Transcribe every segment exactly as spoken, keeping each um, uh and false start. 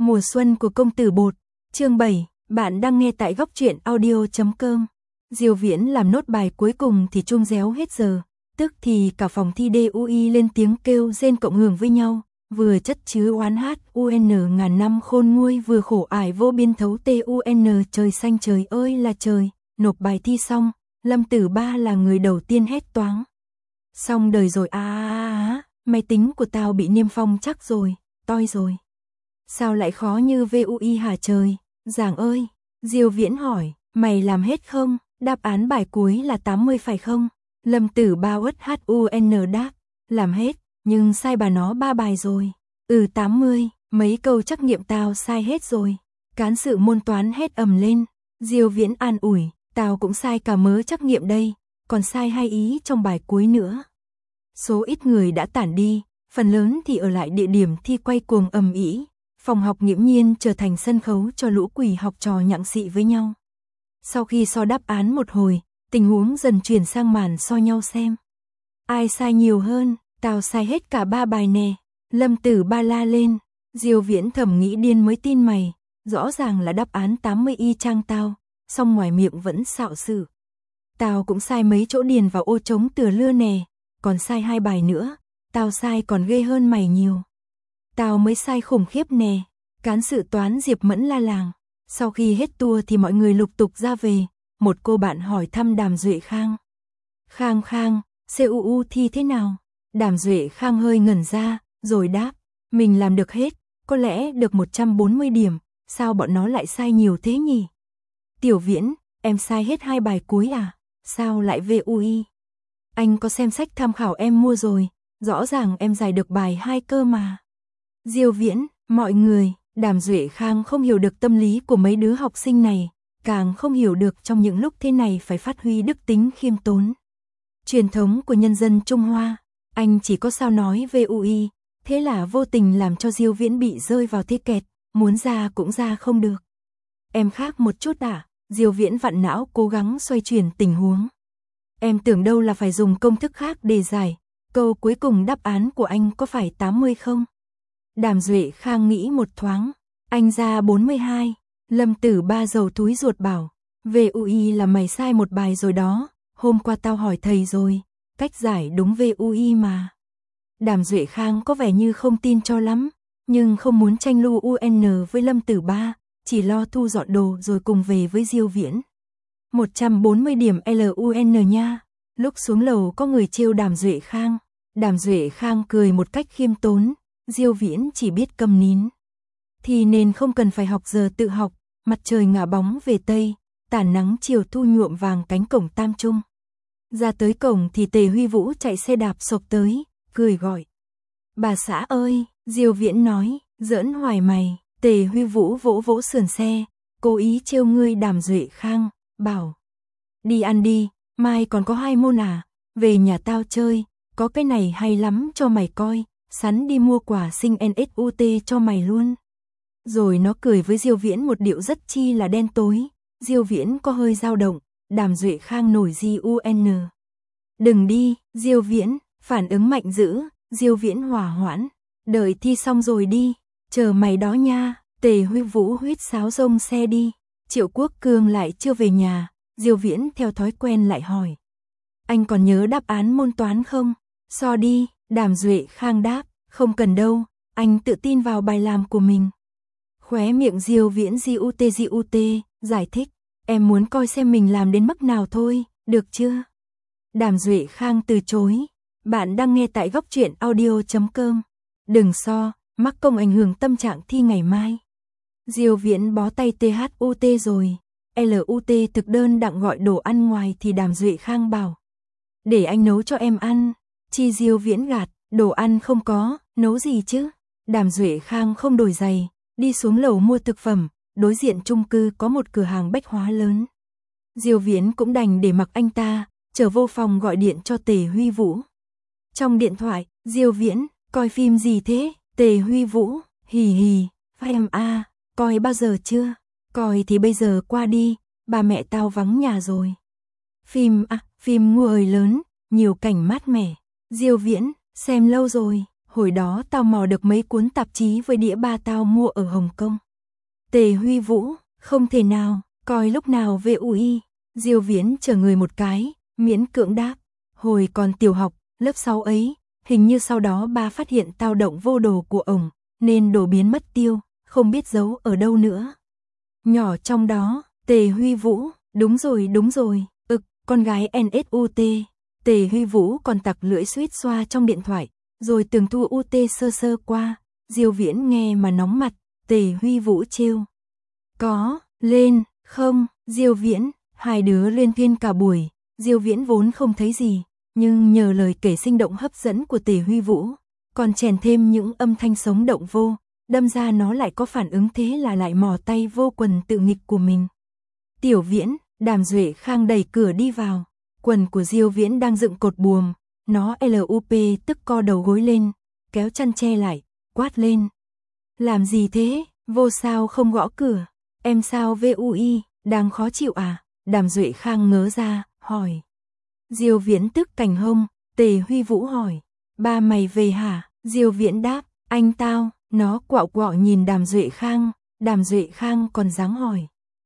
Mùa xuân của công tử bột, chương bảy, bạn đang nghe tại góc truyện audio chấm com. Diêu Viễn làm nốt bài cuối cùng thì chuông réo hết giờ, tức thì cả phòng thi đê u i lên tiếng kêu rên cộng hưởng với nhau, vừa chất chứa oán hát u en ngàn năm khôn nguôi vừa khổ ải vô biên thấu tun trời xanh trời ơi là trời, nộp bài thi xong, Lâm Tử Ba là người đầu tiên hét toáng. Xong đời rồi a a a, máy tính của tao bị niêm phong chắc rồi, toi rồi. Sao lại khó như vê u i hả trời? Giảng ơi, Diêu Viễn hỏi, mày làm hết không? Đáp án bài cuối là tám mươi phải không? Lâm Tử Ba uất hun đáp, làm hết, nhưng sai bà nó ba bài rồi. Ừ tám mươi, mấy câu trắc nghiệm tao sai hết rồi. Cán sự môn toán hét ầm lên. Diêu Viễn an ủi, tao cũng sai cả mớ trắc nghiệm đây, còn sai hai ý trong bài cuối nữa. Số ít người đã tản đi, phần lớn thì ở lại địa điểm thi quay cuồng ầm ĩ. Phòng học nghiễm nhiên trở thành sân khấu cho lũ quỷ học trò nhặng xị với nhau. Sau khi so đáp án một hồi, tình huống dần chuyển sang màn so nhau xem. Ai sai nhiều hơn, tao sai hết cả ba bài nè. Lâm Tử Ba la lên, Diêu Viễn thầm nghĩ điên mới tin mày, rõ ràng là đáp án tám mươi y chang tao, song ngoài miệng vẫn xạo sự. Tao cũng sai mấy chỗ điền vào ô trống từa lưa nè, còn sai hai bài nữa, tao sai còn ghê hơn mày nhiều. Tao mới sai khủng khiếp nè, cán sự toán Diệp Mẫn la làng. Sau khi hết tour thì mọi người lục tục ra về, một cô bạn hỏi thăm Đàm Duệ Khang. Khang Khang, xê u u thi thế nào? Đàm Duệ Khang hơi ngẩn ra, rồi đáp, mình làm được hết, có lẽ được một trăm bốn mươi điểm, sao bọn nó lại sai nhiều thế nhỉ? Tiểu Viễn, em sai hết hai bài cuối à? Sao lại vê u i? Anh có xem sách tham khảo em mua rồi, rõ ràng em giải được bài hai cơ mà. Diêu Viễn, mọi người, Đàm Duệ Khang không hiểu được tâm lý của mấy đứa học sinh này, càng không hiểu được trong những lúc thế này phải phát huy đức tính khiêm tốn. Truyền thống của nhân dân Trung Hoa, anh chỉ có sao nói vê u i, thế là vô tình làm cho Diêu Viễn bị rơi vào thế kẹt, muốn ra cũng ra không được. Em khác một chút à? Diêu Viễn vặn não cố gắng xoay chuyển tình huống. Em tưởng đâu là phải dùng công thức khác để giải, câu cuối cùng đáp án của anh có phải tám mươi không? Đàm Duệ Khang nghĩ một thoáng, anh ra bốn mươi hai, Lâm Tử Ba dầu túi ruột bảo, vê u i là mày sai một bài rồi đó, hôm qua tao hỏi thầy rồi, cách giải đúng vê u i mà. Đàm Duệ Khang có vẻ như không tin cho lắm, nhưng không muốn tranh lưu u en với Lâm Tử Ba, chỉ lo thu dọn đồ rồi cùng về với Diêu Viễn. một trăm bốn mươi điểm lun nha. Lúc xuống lầu có người trêu Đàm Duệ Khang, Đàm Duệ Khang cười một cách khiêm tốn. Diêu Viễn chỉ biết câm nín. Thì nên không cần phải học giờ tự học, mặt trời ngả bóng về Tây, tả nắng chiều thu nhuộm vàng cánh cổng Tam Trung. Ra tới cổng thì Tề Huy Vũ chạy xe đạp sộc tới, cười gọi. Bà xã ơi, Diêu Viễn nói, giỡn hoài mày, Tề Huy Vũ vỗ vỗ sườn xe, cố ý trêu ngươi Đàm Duệ Khang, bảo. Đi ăn đi, mai còn có hai môn à, về nhà tao chơi, có cái này hay lắm cho mày coi. Sắn đi mua quà sinh en ét u tê cho mày luôn. Rồi nó cười với Diêu Viễn một điệu rất chi là đen tối. Diêu Viễn có hơi dao động, Đàm Duệ Khang nổi gi u en. Đừng đi, Diêu Viễn, phản ứng mạnh dữ, Diêu Viễn hòa hoãn. Đợi thi xong rồi đi, chờ mày đó nha. Tề Huy Vũ huýt sáo rông xe đi. Triệu Quốc Cương lại chưa về nhà, Diêu Viễn theo thói quen lại hỏi. Anh còn nhớ đáp án môn toán không? So đi. Đàm Duệ Khang đáp, không cần đâu, anh tự tin vào bài làm của mình. Khóe miệng Diêu Viễn gi u tê gi u tê, giải thích, em muốn coi xem mình làm đến mức nào thôi, được chưa? Đàm Duệ Khang từ chối, bạn đang nghe tại góc truyện audio chấm com. Đừng so, mắc công ảnh hưởng tâm trạng thi ngày mai. Diêu Viễn bó tay tê hát u tê rồi, lút thực đơn đặng gọi đồ ăn ngoài thì Đàm Duệ Khang bảo. Để anh nấu cho em ăn. Chi Diêu Viễn gạt, đồ ăn không có, nấu gì chứ? Đàm Duệ Khang không đổi giày, đi xuống lầu mua thực phẩm, đối diện chung cư có một cửa hàng bách hóa lớn. Diêu Viễn cũng đành để mặc anh ta, trở vô phòng gọi điện cho Tề Huy Vũ. Trong điện thoại, Diêu Viễn, coi phim gì thế? Tề Huy Vũ, hì hì, em a, coi bao giờ chưa? Coi thì bây giờ qua đi, ba mẹ tao vắng nhà rồi. Phim à, phim người lớn, nhiều cảnh mát mẻ. Diêu Viễn, xem lâu rồi, hồi đó tao mò được mấy cuốn tạp chí với đĩa ba tao mua ở Hồng Kông. Tề Huy Vũ, không thể nào, coi lúc nào vê u i, Diêu Viễn chờ người một cái, miễn cưỡng đáp, hồi còn tiểu học, lớp sáu ấy, hình như sau đó ba phát hiện tao động vô đồ của ổng, nên đồ biến mất tiêu, không biết giấu ở đâu nữa. Nhỏ trong đó, Tề Huy Vũ, đúng rồi đúng rồi, ực, con gái en ét u tê, Tề Huy Vũ còn tặc lưỡi suýt xoa trong điện thoại, rồi tường thu u tê sơ sơ qua, Diêu Viễn nghe mà nóng mặt, Tề Huy Vũ trêu. Có, lên, không, Diêu Viễn, hai đứa liên thuyên cả buổi, Diêu Viễn vốn không thấy gì, nhưng nhờ lời kể sinh động hấp dẫn của Tề Huy Vũ, còn chèn thêm những âm thanh sống động vô, đâm ra nó lại có phản ứng thế là lại mò tay vô quần tự nghịch của mình. Tiểu Viễn, Đàm Duệ Khang đẩy cửa đi vào, quần của Diêu Viễn đang dựng cột buồm, nó lup tức co đầu gối lên, kéo chăn che lại, quát lên. Làm gì thế, vô sao không gõ cửa, em sao vê u i, đang khó chịu à, Đàm Duệ Khang ngớ ra, hỏi. Diêu Viễn tức cành hông, Tề Huy Vũ hỏi, ba mày về hả, Diêu Viễn đáp, anh tao, nó quạo quọ nhìn Đàm Duệ Khang, Đàm Duệ Khang còn dáng hỏi.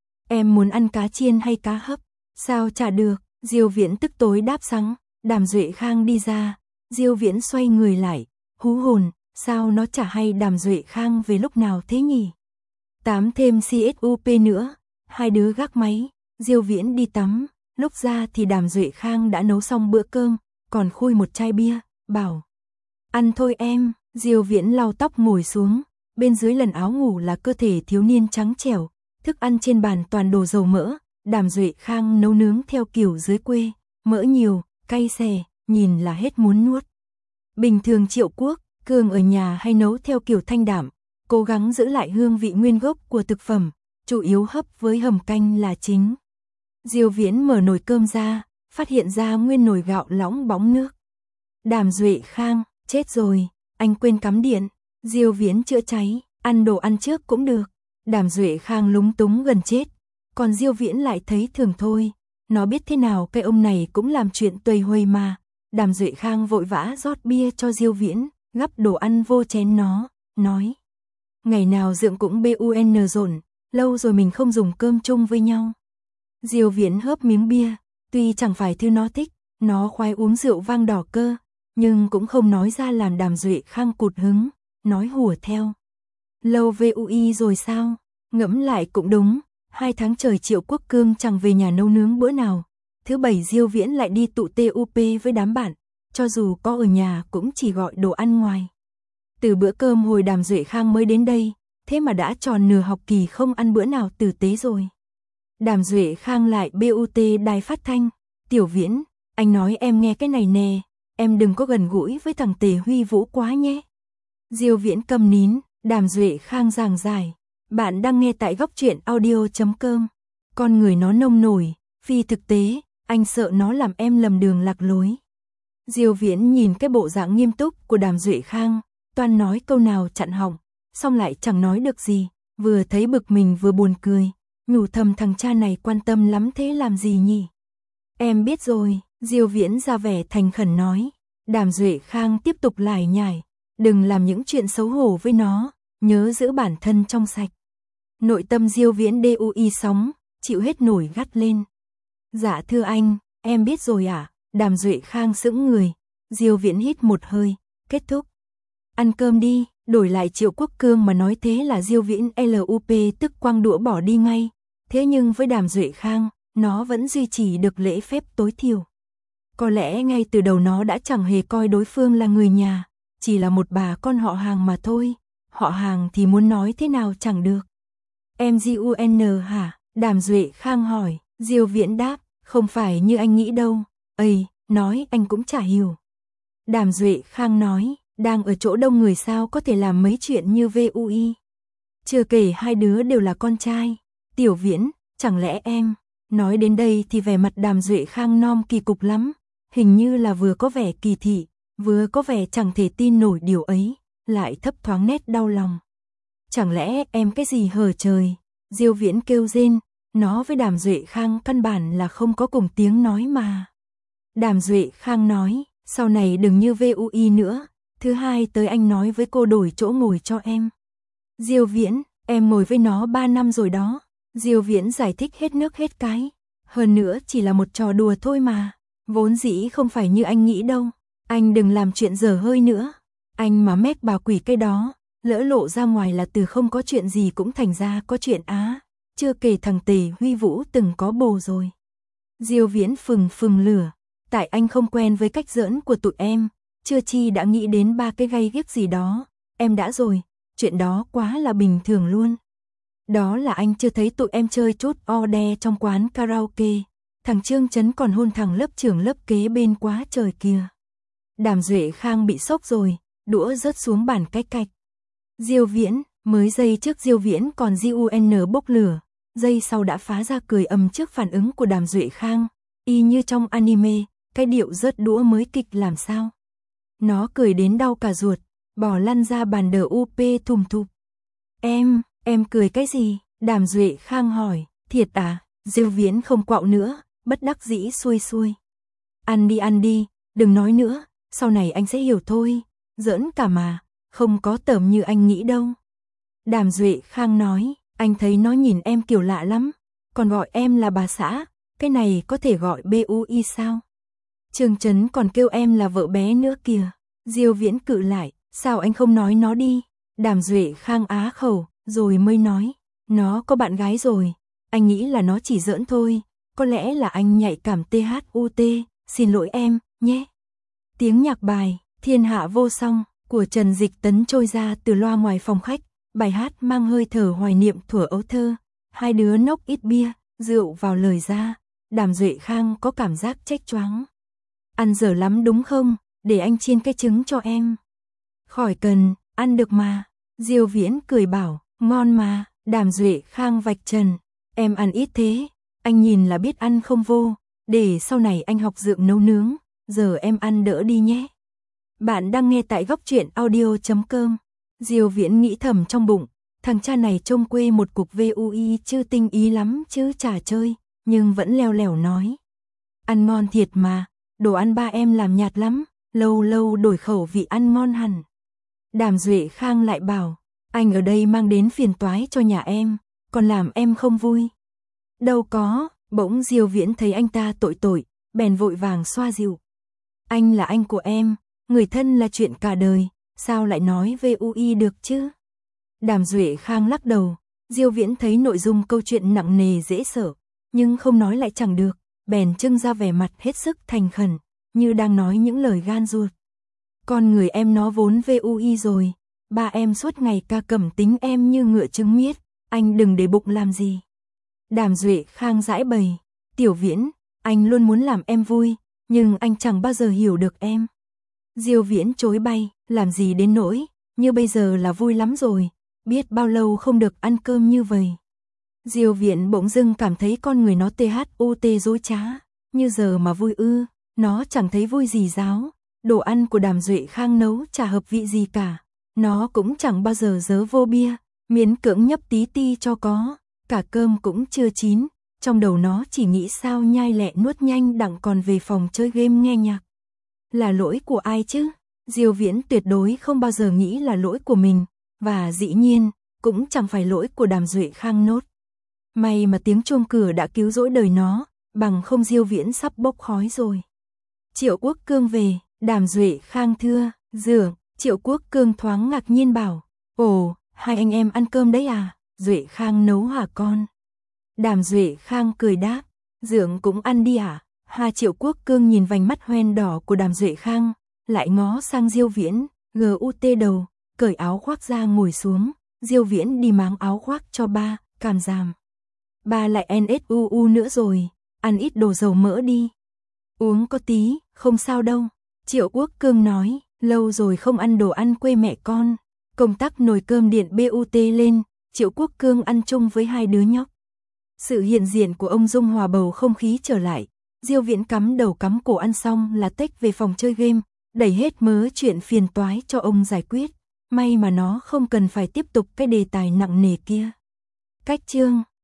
Em muốn ăn cá chiên hay cá hấp, sao chả được, Diêu Viễn tức tối đáp sẵn, Đàm Duệ Khang đi ra, Diêu Viễn xoay người lại, hú hồn, sao nó chả hay Đàm Duệ Khang về lúc nào thế nhỉ? Tám thêm cup nữa, hai đứa gác máy, Diêu Viễn đi tắm, lúc ra thì Đàm Duệ Khang đã nấu xong bữa cơm, còn khui một chai bia, bảo. Ăn thôi em, Diêu Viễn lau tóc ngồi xuống, bên dưới lần áo ngủ là cơ thể thiếu niên trắng trẻo, thức ăn trên bàn toàn đồ dầu mỡ, Đàm Duệ Khang nấu nướng theo kiểu dưới quê, mỡ nhiều, cay xè, nhìn là hết muốn nuốt. Bình thường Triệu Quốc, Cường ở nhà hay nấu theo kiểu thanh đạm, cố gắng giữ lại hương vị nguyên gốc của thực phẩm, chủ yếu hấp với hầm canh là chính. Diêu Viễn mở nồi cơm ra, phát hiện ra nguyên nồi gạo lõng bóng nước. Đàm Duệ Khang, chết rồi, anh quên cắm điện. Diêu Viễn chữa cháy, ăn đồ ăn trước cũng được. Đàm Duệ Khang lúng túng gần chết, còn Diêu Viễn lại thấy thường thôi. Nó biết thế nào cái ông này cũng làm chuyện tuầy huây mà. Đàm Duệ Khang vội vã rót bia cho Diêu Viễn, gắp đồ ăn vô chén nó, nói. Ngày nào Dượng cũng bun rộn, lâu rồi mình không dùng cơm chung với nhau. Diêu Viễn hớp miếng bia, tuy chẳng phải thứ nó thích, nó khoái uống rượu vang đỏ cơ, nhưng cũng không nói ra làm Đàm Duệ Khang cụt hứng, nói hùa theo. Lâu vê u i rồi sao? Ngẫm lại cũng đúng, hai tháng trời Triệu Quốc Cương chẳng về nhà nấu nướng bữa nào. Thứ bảy Diêu Viễn lại đi tụ tup với đám bạn, cho dù có ở nhà cũng chỉ gọi đồ ăn ngoài. Từ bữa cơm hồi Đàm Duệ Khang mới đến đây, thế mà đã tròn nửa học kỳ không ăn bữa nào tử tế rồi. Đàm Duệ Khang lại bút đài phát thanh, Tiểu Viễn, anh nói em nghe cái này nè, em đừng có gần gũi với thằng Tề Huy Vũ quá nhé. Diêu Viễn câm nín, Đàm Duệ Khang giảng giải, bạn đang nghe tại góc truyện audio chấm com. Con người nó nông nổi, phi thực tế, anh sợ nó làm em lầm đường lạc lối. Diêu Viễn nhìn cái bộ dạng nghiêm túc của Đàm Duệ Khang, toan nói câu nào chặn họng, xong lại chẳng nói được gì, vừa thấy bực mình vừa buồn cười, nhủ thầm thằng cha này quan tâm lắm thế làm gì nhỉ? Em biết rồi, Diêu Viễn ra vẻ thành khẩn nói. Đàm Duệ Khang tiếp tục lải nhải, đừng làm những chuyện xấu hổ với nó, nhớ giữ bản thân trong sạch. Nội tâm Diêu Viễn đui sóng, chịu hết nổi gắt lên. Dạ thưa anh, em biết rồi ạ. À? Đàm Duệ Khang sững người, Diêu Viễn hít một hơi, kết thúc. Ăn cơm đi, đổi lại Triệu Quốc Cương mà nói thế là Diêu Viễn lup tức quăng đũa bỏ đi ngay. Thế nhưng với Đàm Duệ Khang, nó vẫn duy trì được lễ phép tối thiểu. Có lẽ ngay từ đầu nó đã chẳng hề coi đối phương là người nhà, chỉ là một bà con họ hàng mà thôi. Họ hàng thì muốn nói thế nào chẳng được. Em Gun hả? Đàm Duệ Khang hỏi. Diêu Viễn đáp, không phải như anh nghĩ đâu. Ây, nói anh cũng chả hiểu. Đàm Duệ Khang nói, đang ở chỗ đông người sao có thể làm mấy chuyện như vê u i. Chưa kể hai đứa đều là con trai. Tiểu Viễn, chẳng lẽ em... Nói đến đây thì vẻ mặt Đàm Duệ Khang nom kỳ cục lắm, hình như là vừa có vẻ kỳ thị, vừa có vẻ chẳng thể tin nổi điều ấy, lại thấp thoáng nét đau lòng. Chẳng lẽ em cái gì hở trời? Diêu Viễn kêu rên, nó với Đàm Duệ Khang căn bản là không có cùng tiếng nói mà. Đàm Duệ Khang nói, sau này đừng như vê u i nữa, Thứ hai tới anh nói với cô đổi chỗ ngồi cho em. Diêu Viễn, em ngồi với nó ba năm rồi đó. Diêu Viễn giải thích hết nước hết cái. Hơn nữa chỉ là một trò đùa thôi mà. Vốn dĩ không phải như anh nghĩ đâu. Anh đừng làm chuyện dở hơi nữa. Anh mà mét bà quỷ cái đó, lỡ lộ ra ngoài là từ không có chuyện gì cũng thành ra có chuyện á. Chưa kể thằng Tề Huy Vũ từng có bồ rồi. Diêu Viễn phừng phừng lửa. Tại anh không quen với cách giỡn của tụi em. Chưa chi đã nghĩ đến ba cái gay ghiếc gì đó. Em đã rồi. Chuyện đó quá là bình thường luôn. Đó là anh chưa thấy tụi em chơi chút o đe trong quán karaoke. Thằng Trương Chấn còn hôn thằng lớp trưởng lớp kế bên quá trời kìa. Đàm Duệ Khang bị sốc rồi, đũa rớt xuống bàn cách cạch. Diêu Viễn, mới giây trước Diêu Viễn còn giun bốc lửa, giây sau đã phá ra cười ầm trước phản ứng của Đàm Duệ Khang, y như trong anime, cái điệu rớt đũa mới kịch làm sao. Nó cười đến đau cả ruột, bỏ lăn ra bàn đờ u pê thùm thụp. Em, em cười cái gì? Đàm Duệ Khang hỏi, thiệt à? Diêu Viễn không quạo nữa, bất đắc dĩ xuôi xuôi. Ăn đi ăn đi, đừng nói nữa, sau này anh sẽ hiểu thôi, giỡn cả mà, không có tởm như anh nghĩ đâu. Đàm Duệ Khang nói, anh thấy nó nhìn em kiểu lạ lắm, còn gọi em là bà xã, cái này có thể gọi bui sao? Trương Chấn còn kêu em là vợ bé nữa kìa. Diêu Viễn cự lại, sao anh không nói nó đi? Đàm Duệ Khang á khẩu, rồi mới nói, nó có bạn gái rồi, anh nghĩ là nó chỉ giỡn thôi, có lẽ là anh nhạy cảm tut, xin lỗi em, nhé. Tiếng nhạc bài, Thiên Hạ Vô Song, của Trần Dịch Tấn trôi ra từ loa ngoài phòng khách, bài hát mang hơi thở hoài niệm thuở ấu thơ, hai đứa nốc ít bia, rượu vào lời ra, Đàm Duệ Khang có cảm giác chếch choáng. Ăn dở lắm đúng không, để anh chiên cái trứng cho em. Khỏi cần, ăn được mà. Diêu Viễn cười bảo, ngon mà. Đàm Duệ Khang vạch trần, em ăn ít thế, anh nhìn là biết ăn không vô, để sau này anh học dượng nấu nướng, giờ em ăn đỡ đi nhé. Bạn đang nghe tại góc truyện audio chấm com. Diêu Viễn nghĩ thầm trong bụng, thằng cha này trông quê một cục vui chứ tinh ý lắm chứ chả chơi, nhưng vẫn leo lẻo nói. Ăn ngon thiệt mà, đồ ăn ba em làm nhạt lắm, lâu lâu đổi khẩu vị ăn ngon hẳn. Đàm Duệ Khang lại bảo, anh ở đây mang đến phiền toái cho nhà em, còn làm em không vui. Đâu có, bỗng Diêu Viễn thấy anh ta tội tội, bèn vội vàng xoa dịu. Anh là anh của em, người thân là chuyện cả đời, sao lại nói vui được chứ? Đàm Duệ Khang lắc đầu, Diêu Viễn thấy nội dung câu chuyện nặng nề dễ sợ, nhưng không nói lại chẳng được, bèn trưng ra vẻ mặt hết sức thành khẩn, như đang nói những lời gan ruột. Con người em nó vốn vui rồi, ba em suốt ngày ca cẩm tính em như ngựa trứng miết, anh đừng để bụng làm gì. Đàm Duệ Khang giãi bày, Tiểu Viễn, anh luôn muốn làm em vui, nhưng anh chẳng bao giờ hiểu được em. Diêu Viễn chối bay, làm gì đến nỗi, như bây giờ là vui lắm rồi, biết bao lâu không được ăn cơm như vậy. Diêu Viễn bỗng dưng cảm thấy con người nó tut dối trá, như giờ mà vui ư, nó chẳng thấy vui gì giáo, đồ ăn của Đàm Duệ Khang nấu chả hợp vị gì cả, nó cũng chẳng bao giờ dớ vô bia, miễn cưỡng nhấp tí ti cho có, cả cơm cũng chưa chín, trong đầu nó chỉ nghĩ sao nhai lẹ nuốt nhanh đặng còn về phòng chơi game nghe nhạc. Là lỗi của ai chứ? Diêu Viễn tuyệt đối không bao giờ nghĩ là lỗi của mình, và dĩ nhiên, cũng chẳng phải lỗi của Đàm Duệ Khang nốt. May mà tiếng chuông cửa đã cứu rỗi đời nó, bằng không Diêu Viễn sắp bốc khói rồi. Triệu Quốc Cương về, Đàm Duệ Khang thưa, dượng. Triệu Quốc Cương thoáng ngạc nhiên bảo, ồ, hai anh em ăn cơm đấy à, Duệ Khang nấu hả con? Đàm Duệ Khang cười đáp, dượng cũng ăn đi à? Hà Triệu Quốc Cương nhìn vành mắt hoen đỏ của Đàm Duệ Khang, lại ngó sang Diêu Viễn, gut đầu, cởi áo khoác ra ngồi xuống, Diêu Viễn đi máng áo khoác cho ba, cảm giảm. Ba lại en ét u u nữa rồi, ăn ít đồ dầu mỡ đi. Uống có tí, không sao đâu, Triệu Quốc Cương nói, lâu rồi không ăn đồ ăn quê mẹ con. Công tắc nồi cơm điện bút lên, Triệu Quốc Cương ăn chung với hai đứa nhóc. Sự hiện diện của ông dung hòa bầu không khí trở lại, Diêu Viễn cắm đầu cắm cổ ăn xong là tếch về phòng chơi game, đẩy hết mớ chuyện phiền toái cho ông giải quyết. May mà nó không cần phải tiếp tục cái đề tài nặng nề kia. Cách chương